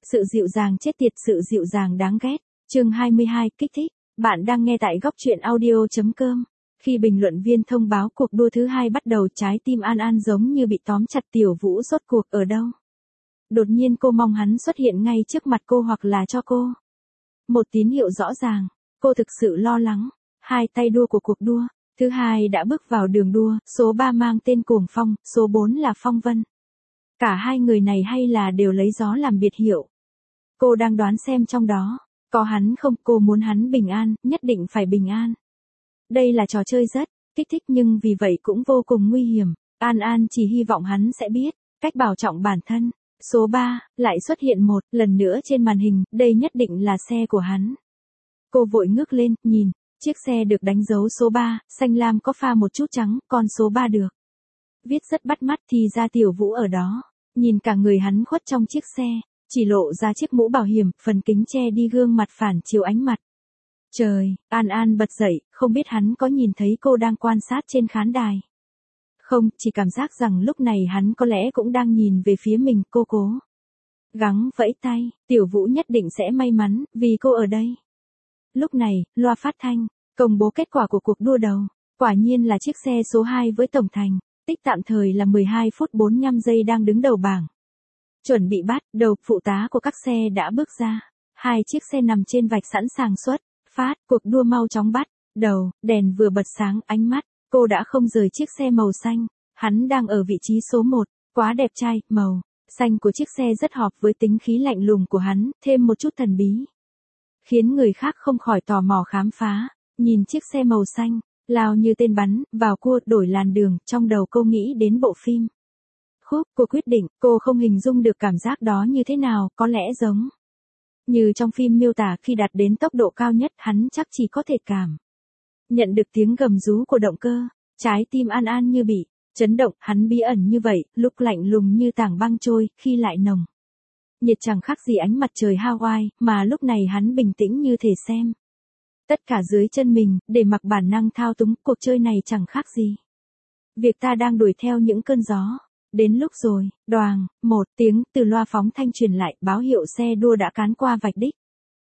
Sự dịu dàng chết tiệt, sự dịu dàng đáng ghét. Chương 22, kích thích. Bạn đang nghe tại góc truyện audio.com. Khi bình luận viên thông báo cuộc đua thứ 2 bắt đầu, trái tim An An giống như bị tóm chặt. Tiểu Vũ rốt cuộc ở đâu? Đột nhiên cô mong hắn xuất hiện ngay trước mặt cô hoặc là cho cô một tín hiệu rõ ràng. Cô thực sự lo lắng. Hai tay đua của cuộc đua thứ 2 đã bước vào đường đua. Số 3 mang tên Cuồng Phong, số 4 là Phong Vân. Cả hai người này hay là đều lấy gió làm biệt hiệu. Cô đang đoán xem trong đó có hắn không. Cô muốn hắn bình an, nhất định phải bình an. Đây là trò chơi rất kích thích nhưng vì vậy cũng vô cùng nguy hiểm. An An chỉ hy vọng hắn sẽ biết cách bảo trọng bản thân. Số 3 lại xuất hiện một lần nữa trên màn hình, đây nhất định là xe của hắn. Cô vội ngước lên, nhìn, chiếc xe được đánh dấu số 3, xanh lam có pha một chút trắng, còn số 3 được viết rất bắt mắt thì ra Tiểu Vũ ở đó. Nhìn cả người hắn khuất trong chiếc xe, chỉ lộ ra chiếc mũ bảo hiểm, phần kính che đi gương mặt phản chiếu ánh mặt trời. An An bật dậy, không biết hắn có nhìn thấy cô đang quan sát trên khán đài không, chỉ cảm giác rằng lúc này hắn có lẽ cũng đang nhìn về phía mình. Cô cố gắng vẫy tay, Tiểu Vũ nhất định sẽ may mắn, vì cô ở đây. Lúc này, loa phát thanh công bố kết quả của cuộc đua đầu. Quả nhiên là chiếc xe số 2 với tổng thành tích tạm thời là 12 phút 45 giây đang đứng đầu bảng. Chuẩn bị bắt đầu, phụ tá của các xe đã bước ra. Hai chiếc xe nằm trên vạch sẵn sàng xuất phát, cuộc đua mau chóng bắt đầu. Đèn vừa bật sáng, ánh mắt cô đã không rời chiếc xe màu xanh. Hắn đang ở vị trí số 1, quá đẹp trai. Màu xanh của chiếc xe rất hợp với tính khí lạnh lùng của hắn, thêm một chút thần bí, khiến người khác không khỏi tò mò khám phá. Nhìn chiếc xe màu xanh lao như tên bắn vào cua, đổi làn đường, trong đầu cô nghĩ đến bộ phim Khúc. Cô quyết định, cô không hình dung được cảm giác đó như thế nào, có lẽ giống như trong phim miêu tả. Khi đạt đến tốc độ cao nhất, hắn chắc chỉ có thể cảm nhận được tiếng gầm rú của động cơ. Trái tim An An như bị chấn động. Hắn bí ẩn như vậy, lúc lạnh lùng như tảng băng trôi, khi lại nồng nhiệt chẳng khác gì ánh mặt trời Hawaii, mà lúc này hắn bình tĩnh như thể xem tất cả dưới chân mình, để mặc bản năng thao túng. Cuộc chơi này chẳng khác gì việc ta đang đuổi theo những cơn gió. Đến lúc rồi, đoàng, một tiếng từ loa phóng thanh truyền lại, báo hiệu xe đua đã cán qua vạch đích.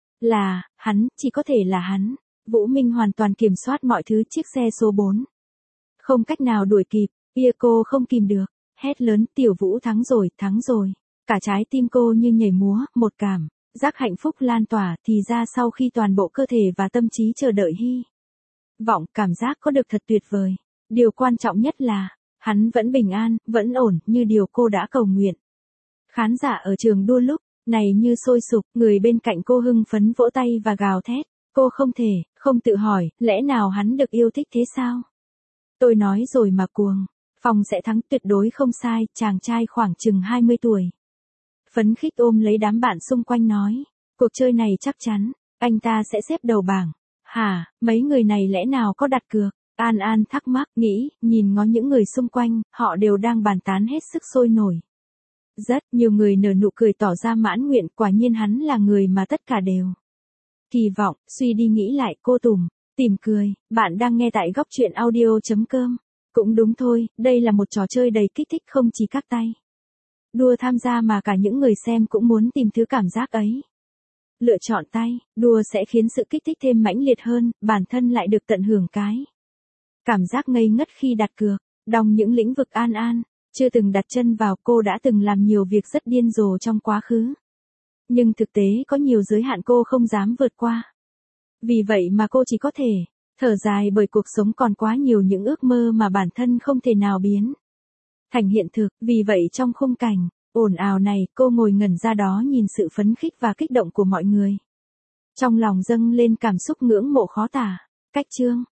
Là hắn, chỉ có thể là hắn. Vũ Minh hoàn toàn kiểm soát mọi thứ. Chiếc xe số 4 không cách nào đuổi kịp. Cô không kìm được, hét lớn, Tiểu Vũ thắng rồi, thắng rồi. Cả trái tim cô như nhảy múa, một cảm giác hạnh phúc lan tỏa. Thì ra sau khi toàn bộ cơ thể và tâm trí chờ đợi hy vọng, cảm giác có được thật tuyệt vời. Điều quan trọng nhất là hắn vẫn bình an, vẫn ổn, như điều cô đã cầu nguyện. Khán giả ở trường đua lúc này như sôi sục, người bên cạnh cô hưng phấn vỗ tay và gào thét. Cô không tự hỏi, lẽ nào hắn được yêu thích thế sao? Tôi nói rồi mà, Cuồng Phong sẽ thắng, tuyệt đối không sai. Chàng trai khoảng chừng 20 tuổi phấn khích ôm lấy đám bạn xung quanh nói, cuộc chơi này chắc chắn anh ta sẽ xếp đầu bảng. Hả, mấy người này lẽ nào có đặt cược? An An thắc mắc, nghĩ, nhìn ngó những người xung quanh, họ đều đang bàn tán hết sức sôi nổi. Rất nhiều người nở nụ cười tỏ ra mãn nguyện. Quả nhiên hắn là người mà tất cả đều kỳ vọng. Suy đi nghĩ lại, cô tìm cười. Bạn đang nghe tại góc truyện audio.com. Cũng đúng thôi, đây là một trò chơi đầy kích thích, không chỉ các tay đua tham gia mà cả những người xem cũng muốn tìm thứ cảm giác ấy. Lựa chọn tay đua sẽ khiến sự kích thích thêm mãnh liệt hơn, bản thân lại được tận hưởng cái cảm giác ngây ngất khi đặt cược. Đong những lĩnh vực An An chưa từng đặt chân vào. Cô đã từng làm nhiều việc rất điên rồ trong quá khứ, nhưng thực tế có nhiều giới hạn cô không dám vượt qua. Vì vậy mà cô chỉ có thể thở dài, bởi cuộc sống còn quá nhiều những ước mơ mà bản thân không thể nào biến thành hiện thực. Vì vậy trong khung cảnh ồn ào này, cô ngồi ngẩn ra đó nhìn sự phấn khích và kích động của mọi người. Trong lòng dâng lên cảm xúc ngưỡng mộ khó tả. Cách chương